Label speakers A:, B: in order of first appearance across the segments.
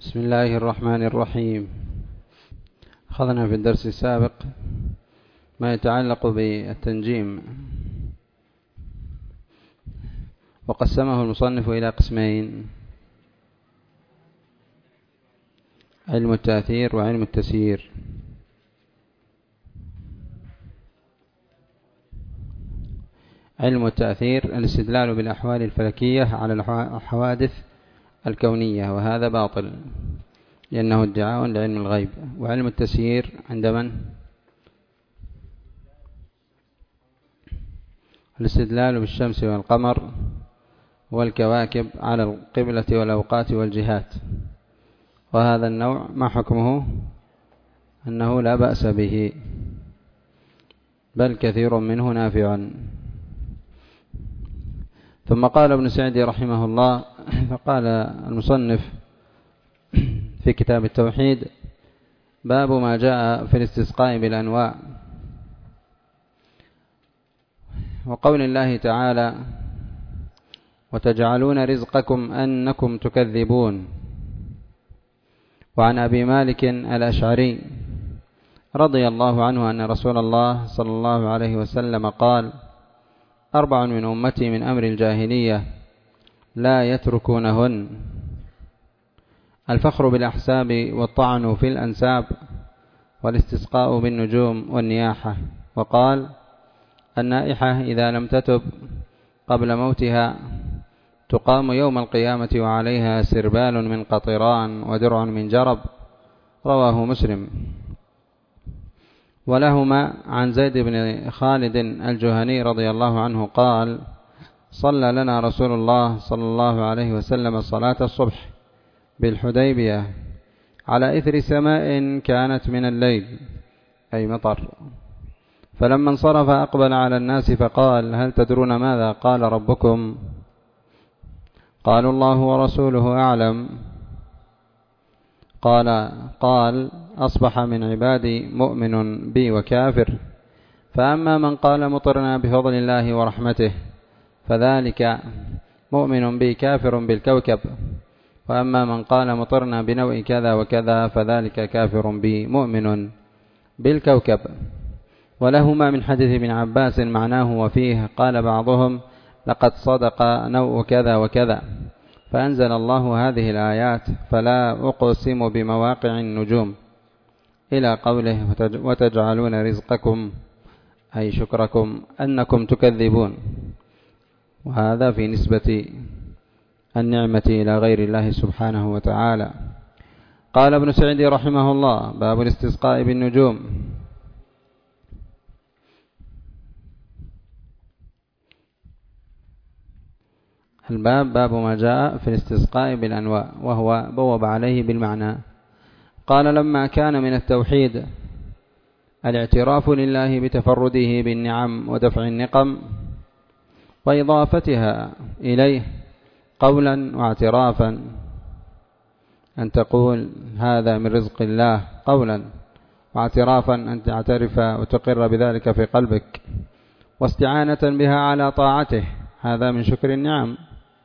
A: بسم الله الرحمن الرحيم. أخذنا في الدرس السابق ما يتعلق بالتنجيم، وقسمه المصنف إلى قسمين: علم التأثير وعلم التسيير. علم التأثير الاستدلال بالأحوال الفلكية على الحوادث الكونية، وهذا باطل لأنه ادعاء لعلم الغيب. وعلم التسيير عند من؟ الاستدلال بالشمس والقمر والكواكب على القبلة والأوقات والجهات، وهذا النوع ما حكمه؟ أنه لا بأس به، بل كثير منه نافع. ثم قال ابن سعدي رحمه الله، فقال المصنف في كتاب التوحيد: باب ما جاء في الاستسقاء بالأنواع. وقول الله تعالى: وتجعلون رزقكم أنكم تكذبون. وعن أبي مالك الأشعري رضي الله عنه أن رسول الله صلى الله عليه وسلم قال: 4 من أمتي من أمر الجاهلية لا يتركونهن: الفخر بالأحساب والطعن في الأنساب والاستسقاء بالنجوم والنياحة. وقال: النائحة إذا لم تتب قبل موتها تقام يوم القيامة وعليها سربال من قطران ودرع من جرب. رواه مسلم. ولهما عن زيد بن خالد الجهني رضي الله عنه قال: صلى لنا رسول الله صلى الله عليه وسلم صلاة الصبح بالحديبية على إثر سماء كانت من الليل، أي مطر. فلما انصرف أقبل على الناس فقال: هل تدرون ماذا قال ربكم؟ قالوا: الله ورسوله أعلم. قال: أصبح من عبادي مؤمن بي وكافر، فأما من قال مطرنا بفضل الله ورحمته فذلك مؤمن بي كافر بالكوكب، وأما من قال مطرنا بنوء كذا وكذا فذلك كافر بي مؤمن بالكوكب. ولهما من حديث ابن عباس معناه وفيه قال بعضهم: لقد صدق نوء كذا وكذا، فأنزل الله هذه الآيات: فلا أقسم بمواقع النجوم، إلى قوله: وتجعلون رزقكم أي شكركم أنكم تكذبون. وهذا في نسبة النعمة إلى غير الله سبحانه وتعالى. قال ابن سعد رحمه الله: باب الاستسقاء بالنجوم. الباب باب ما جاء في الاستسقاء بالأنواع، وهو بوب عليه بالمعنى. قال: لما كان من التوحيد الاعتراف لله بتفرده بالنعم ودفع النقم وإضافتها إليه قولا واعترافا، أن تقول هذا من رزق الله قولا، واعترافا أن تعترف وتقر بذلك في قلبك، واستعانة بها على طاعته، هذا من شكر النعم.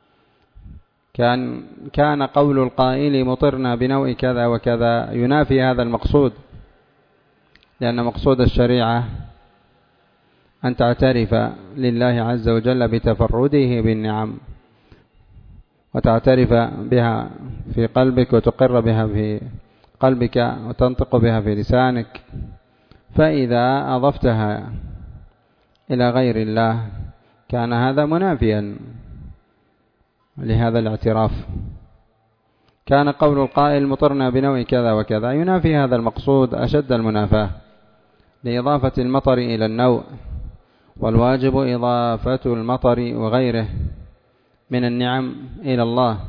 A: كان قول القائل مطرنا بنوء كذا وكذا ينافي هذا المقصود، لأن مقصود الشريعة أن تعترف لله عز وجل بتفرده بالنعم، وتعترف بها في قلبك وتقر بها في قلبك وتنطق بها في لسانك. فإذا أضفتها إلى غير الله كان هذا منافيا لهذا الاعتراف. كان قول القائل مطرنا بنوء كذا وكذا ينافي هذا المقصود أشد المنافاة، لإضافة المطر إلى النوء، والواجب إضافة المطر وغيره من النعم إلى الله،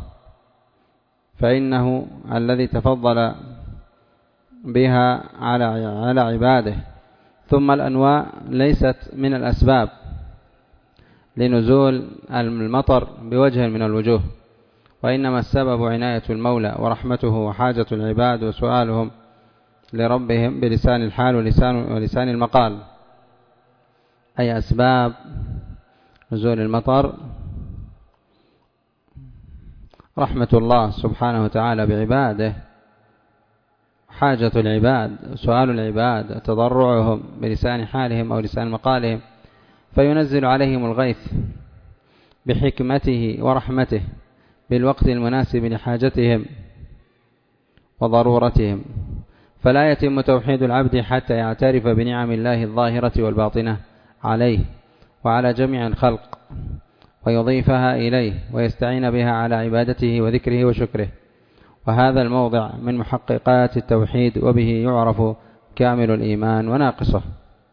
A: فإنه الذي تفضل بها على عباده. ثم الأنواع ليست من الأسباب لنزول المطر بوجه من الوجوه، وإنما السبب عناية المولى ورحمته وحاجة العباد وسؤالهم لربهم بلسان الحال ولسان المقال. أي أسباب نزول المطر رحمة الله سبحانه وتعالى بعباده، حاجة العباد، سؤال العباد، تضرعهم بلسان حالهم أو لسان مقالهم، فينزل عليهم الغيث بحكمته ورحمته بالوقت المناسب لحاجتهم وضرورتهم. فلا يتم توحيد العبد حتى يعترف بنعم الله الظاهرة والباطنة عليه وعلى جميع الخلق، ويضيفها إليه ويستعين بها على عبادته وذكره وشكره. وهذا الموضع من محققات التوحيد، وبه يعرف كامل الإيمان وناقصه.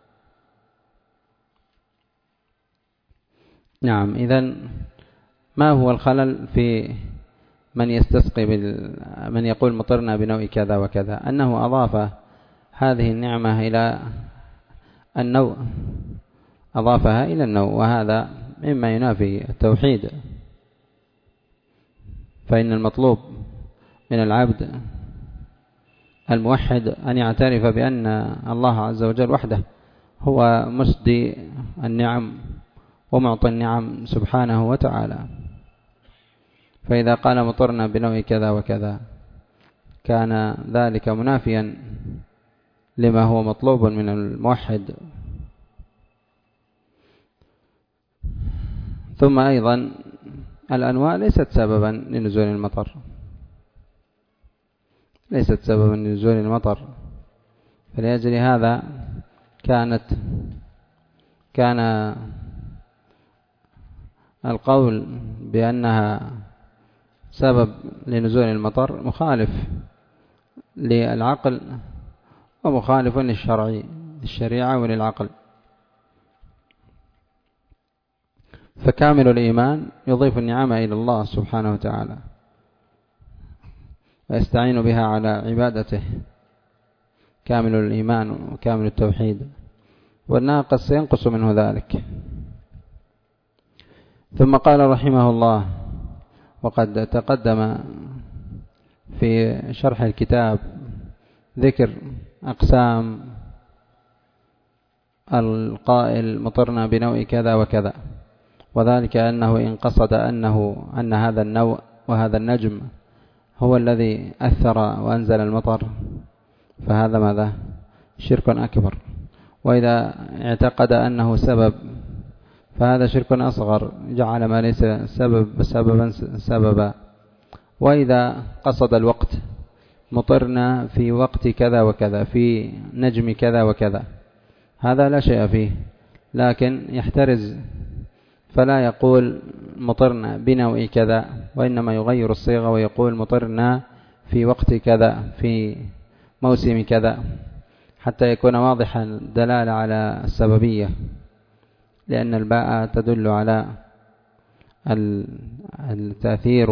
A: نعم. إذن ما هو الخلل في من يستسقي من يقول مطرنا بنوع كذا وكذا؟ أنه أضاف هذه النعمة إلى النوع، أضافها إلى النوع، وهذا مما ينافي التوحيد. فإن المطلوب من العبد الموحد أن يعترف بأن الله عز وجل وحده هو مسدي النعم ومعطي النعم سبحانه وتعالى. فإذا قال مطرنا بنوع كذا وكذا كان ذلك منافيا لما هو مطلوب من الموحد. ثم أيضا الأنواع ليست سببا لنزول المطر، ليست سببا لنزول المطر. فلأجل هذا كان القول بأنها سبب لنزول المطر مخالف للعقل ومخالف للشريعة وللعقل. فكامل الإيمان يضيف النعمة إلى الله سبحانه وتعالى ويستعين بها على عبادته، كامل الإيمان وكامل التوحيد، والناقص ينقص منه ذلك. ثم قال رحمه الله: وقد تقدم في شرح الكتاب ذكر أقسام القائل مطرنا بنوع كذا وكذا، وذلك أنه إن قصد أن هذا النوع وهذا النجم هو الذي أثر وأنزل المطر فهذا ماذا؟ شرك أكبر. وإذا اعتقد أنه سبب فهذا شرك أصغر، جعل ما ليس سببا. وإذا قصد الوقت مطرنا في وقت كذا وكذا في نجم كذا وكذا هذا لا شيء فيه، لكن يحترز فلا يقول مطرنا بنوع كذا، وإنما يغير الصيغة ويقول مطرنا في وقت كذا في موسم كذا، حتى يكون واضحا الدلالة على السببية، لأن الباء تدل على التأثير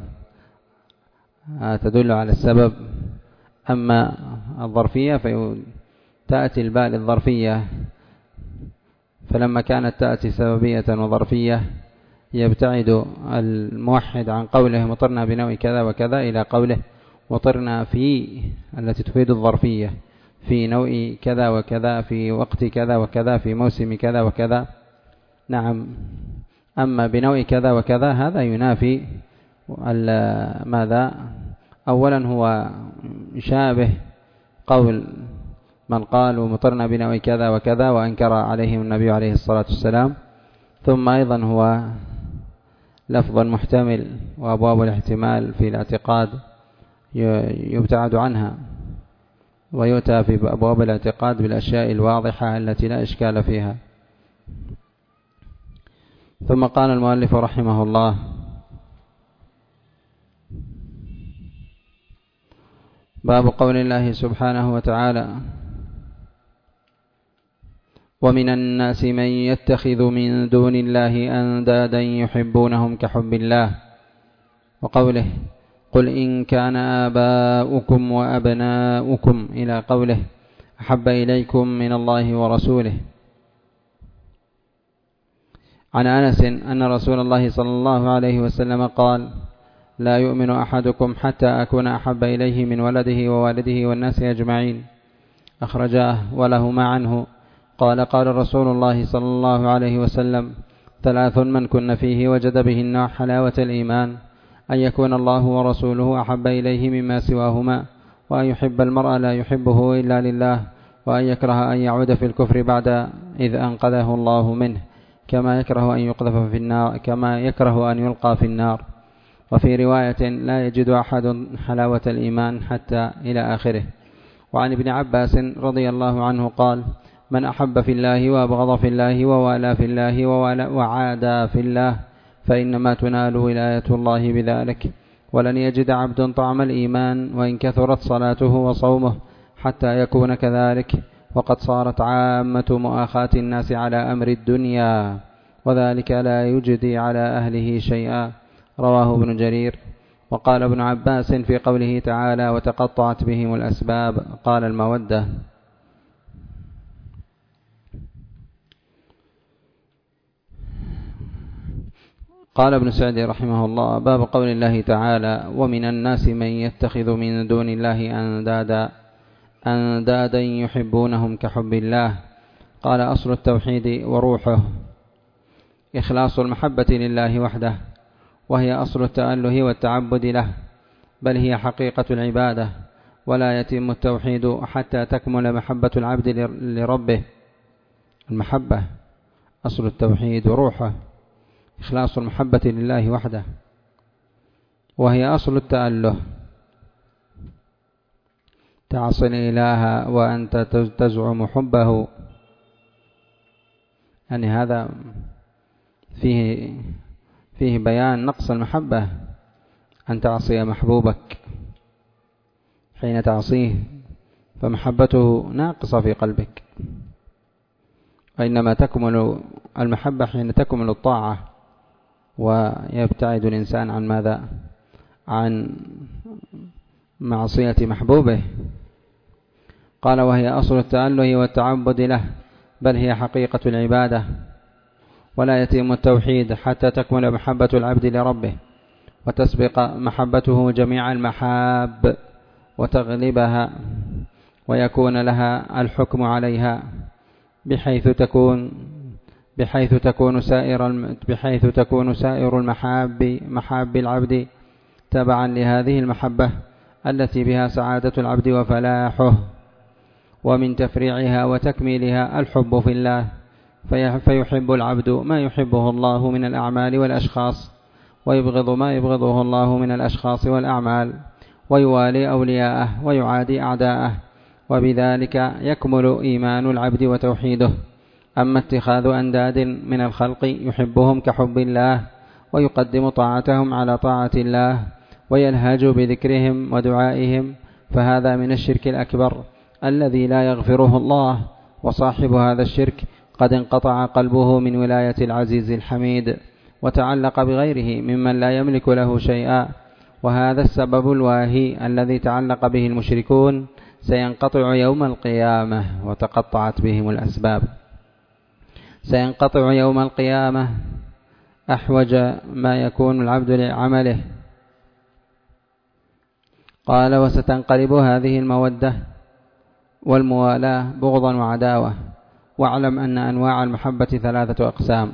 A: وتدل على السبب. أما الظرفية فتأتي الباء للظرفية، فلما كانت تأتي سببية وظرفية يبتعد الموحد عن قوله مطرنا بنوع كذا وكذا إلى قوله مطرنا في التي تفيد الظرفية في نوع كذا وكذا في وقت كذا وكذا في موسم كذا وكذا. نعم. أما بنوع كذا وكذا هذا ينافي ماذا؟ أولا هو شابه قول من قال ومطرنا بنوع كذا وكذا وأنكر عليهم النبي عليه الصلاة والسلام. ثم أيضا هو لفظ محتمل، وأبواب الاحتمال في الاعتقاد يبتعد عنها، ويؤتى في أبواب الاعتقاد بالأشياء الواضحة التي لا إشكال فيها. ثم قال المؤلف رحمه الله: باب قول الله سبحانه وتعالى: ومن الناس من يتخذ من دون الله أندادا يحبونهم كحب الله، وقوله: قل إن كان آباؤكم وأبناؤكم إلى قوله: أحب إليكم من الله ورسوله. عن أنس أن رسول الله صلى الله عليه وسلم قال: لا يؤمن أحدكم حتى أكون أحب إليه من ولده ووالده والناس أجمعين. أخرجاه ولهما عنه قال: قال رسول الله صلى الله عليه وسلم: ثلاث من كن فيه وجد بهن حلاوة الإيمان: أن يكون الله ورسوله أحب إليه مما سواهما، وأن يحب المرء لا يحبه إلا لله، وأن يكره أن يعود في الكفر بعد إذ أنقذه الله منه، كما يكره أن يقذف في النار، كما يكره أن يلقى في النار. وفي رواية لا يجد أحد حلاوة الإيمان حتى إلى آخره. وعن ابن عباس رضي الله عنه قال: من أحب في الله وأبغض في الله ووالى في الله وعادى في الله فإنما تنال ولاية الله بذلك. ولن يجد عبد طعم الإيمان وإن كثرت صلاته وصومه حتى يكون كذلك، وقد صارت عامة مؤاخاة الناس على أمر الدنيا، وذلك لا يجدي على أهله شيئا. رواه ابن جرير. وقال ابن عباس في قوله تعالى: وتقطعت بهم الأسباب، قال: المودة. قال ابن سعد رحمه الله: باب قول الله تعالى: ومن الناس من يتخذ من دون الله أندادا يحبونهم كحب الله. قال: أصل التوحيد وروحه إخلاص المحبة لله وحده، وهي أصل التأله والتعبد له، بل هي حقيقة العبادة، ولا يتم التوحيد حتى تكمل محبة العبد لربه. المحبة أصل التوحيد وروحه إخلاص المحبة لله وحده، وهي أصل التأله. تعصي الإله وأنت تزعم حبه، يعني هذا فيه بيان نقص المحبة، أن تعصي محبوبك حين تعصيه فمحبته ناقصة في قلبك، وإنما تكمل المحبة حين تكمل الطاعة ويبتعد الإنسان عن ماذا؟ عن معصية محبوبه. قال: وهي أصل التأله والتعبد له، بل هي حقيقة العبادة، ولا يتم التوحيد حتى تكمل محبة العبد لربه وتسبق محبته جميع المحاب وتغلبها، ويكون لها الحكم عليها، بحيث تكون سائر محاب العبد تبعا لهذه المحبة التي بها سعادة العبد وفلاحه. ومن تفريعها وتكميلها الحب في الله، فيحب العبد ما يحبه الله من الأعمال والأشخاص، ويبغض ما يبغضه الله من الأشخاص والأعمال، ويوالي أولياءه ويعادي أعداءه، وبذلك يكمل إيمان العبد وتوحيده. أما اتخاذ أنداد من الخلق يحبهم كحب الله، ويقدم طاعتهم على طاعة الله، ويلهج بذكرهم ودعائهم، فهذا من الشرك الأكبر الذي لا يغفره الله. وصاحب هذا الشرك قد انقطع قلبه من ولاية العزيز الحميد، وتعلق بغيره ممن لا يملك له شيئا. وهذا السبب الواهي الذي تعلق به المشركون سينقطع يوم القيامة. وتقطعت بهم الأسباب، سينقطع يوم القيامة أحوج ما يكون العبد لعمله. قال: وستنقلب هذه المودة والموالاة بغضا وعداوة. واعلم أن أنواع المحبة 3 أقسام: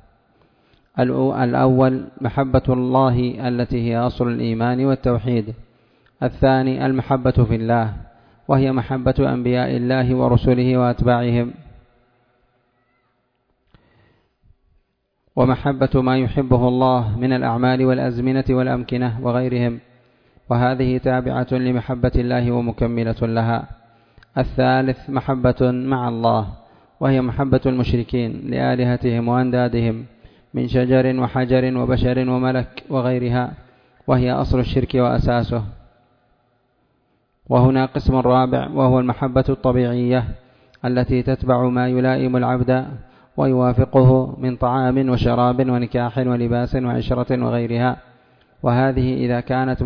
A: الأول محبة الله التي هي أصل الإيمان والتوحيد. الثاني المحبة في الله، وهي محبة أنبياء الله ورسله وأتباعهم، ومحبة ما يحبه الله من الأعمال والأزمنة والأمكنة وغيرهم، وهذه تابعة لمحبة الله ومكملة لها. الثالث محبة مع الله، وهي محبة المشركين لآلهتهم وأندادهم من شجر وحجر وبشر وملك وغيرها، وهي أصل الشرك وأساسه. وهنا قسم رابع، وهو المحبة الطبيعية التي تتبع ما يلائم العبد ويوافقه من طعام وشراب ونكاح ولباس وعشرة وغيرها، وهذه إذا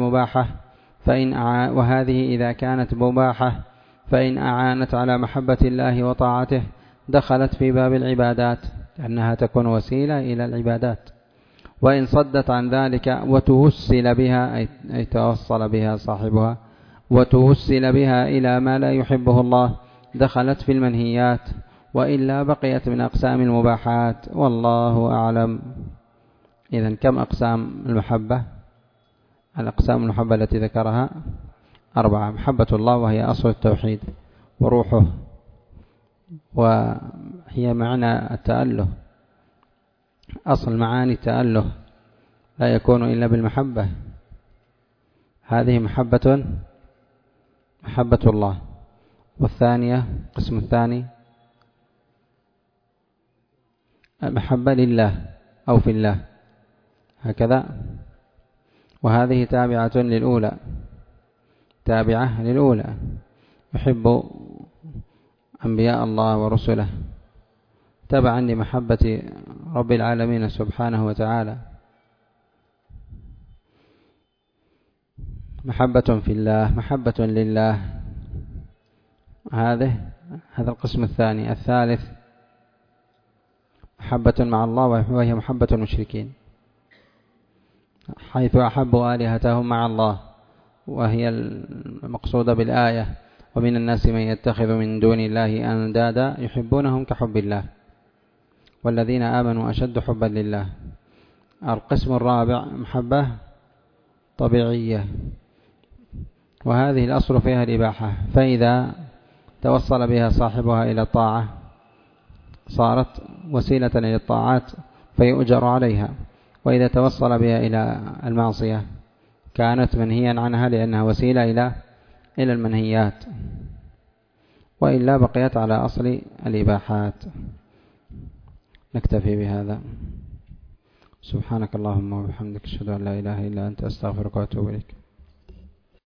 A: كانت مباحة فإن أعانت على محبة الله وطاعته دخلت في باب العبادات، لأنها تكون وسيلة إلى العبادات. وإن صدت عن ذلك وتوسل بها، أي توصل بها صاحبها وتوسل بها إلى ما لا يحبه الله، دخلت في المنهيات، وإلا بقيت من أقسام المباحات، والله أعلم. إذن كم أقسام المحبة؟ الأقسام المحبة التي ذكرها 4: محبة الله وهي أصل التوحيد وروحه، وهي معنى التأله، أصل معاني التأله لا يكون إلا بالمحبة. هذه محبة الله. والثانية القسم الثاني محبة لله أو في الله هكذا، وهذه تابعة للأولى، يحب أنبياء الله ورسله تبعا لمحبة رب العالمين سبحانه وتعالى. محبة في الله، محبة لله، هذا القسم الثاني. الثالث محبة مع الله وهي محبة المشركين، حيث أحبوا آلهتهم مع الله، وهي المقصودة بالآية: ومن الناس من يتخذ من دون الله أندادا يحبونهم كحب الله والذين آمنوا أشد حبا لله. القسم الرابع محبة طبيعية، وهذه الأصل فيها الإباحة، فإذا توصل بها صاحبها إلى الطاعة صارت وسيلة إلى الطاعات فيؤجر عليها، وإذا توصل بها إلى المعصية كانت منهيا عنها لأنها وسيلة إلى المنهيات، وإلا بقيت على أصل الإباحات. نكتفي بهذا. سبحانك اللهم وبحمدك، أشهد أن لا إله إلا أنت، أستغفرك وأتوب إليك.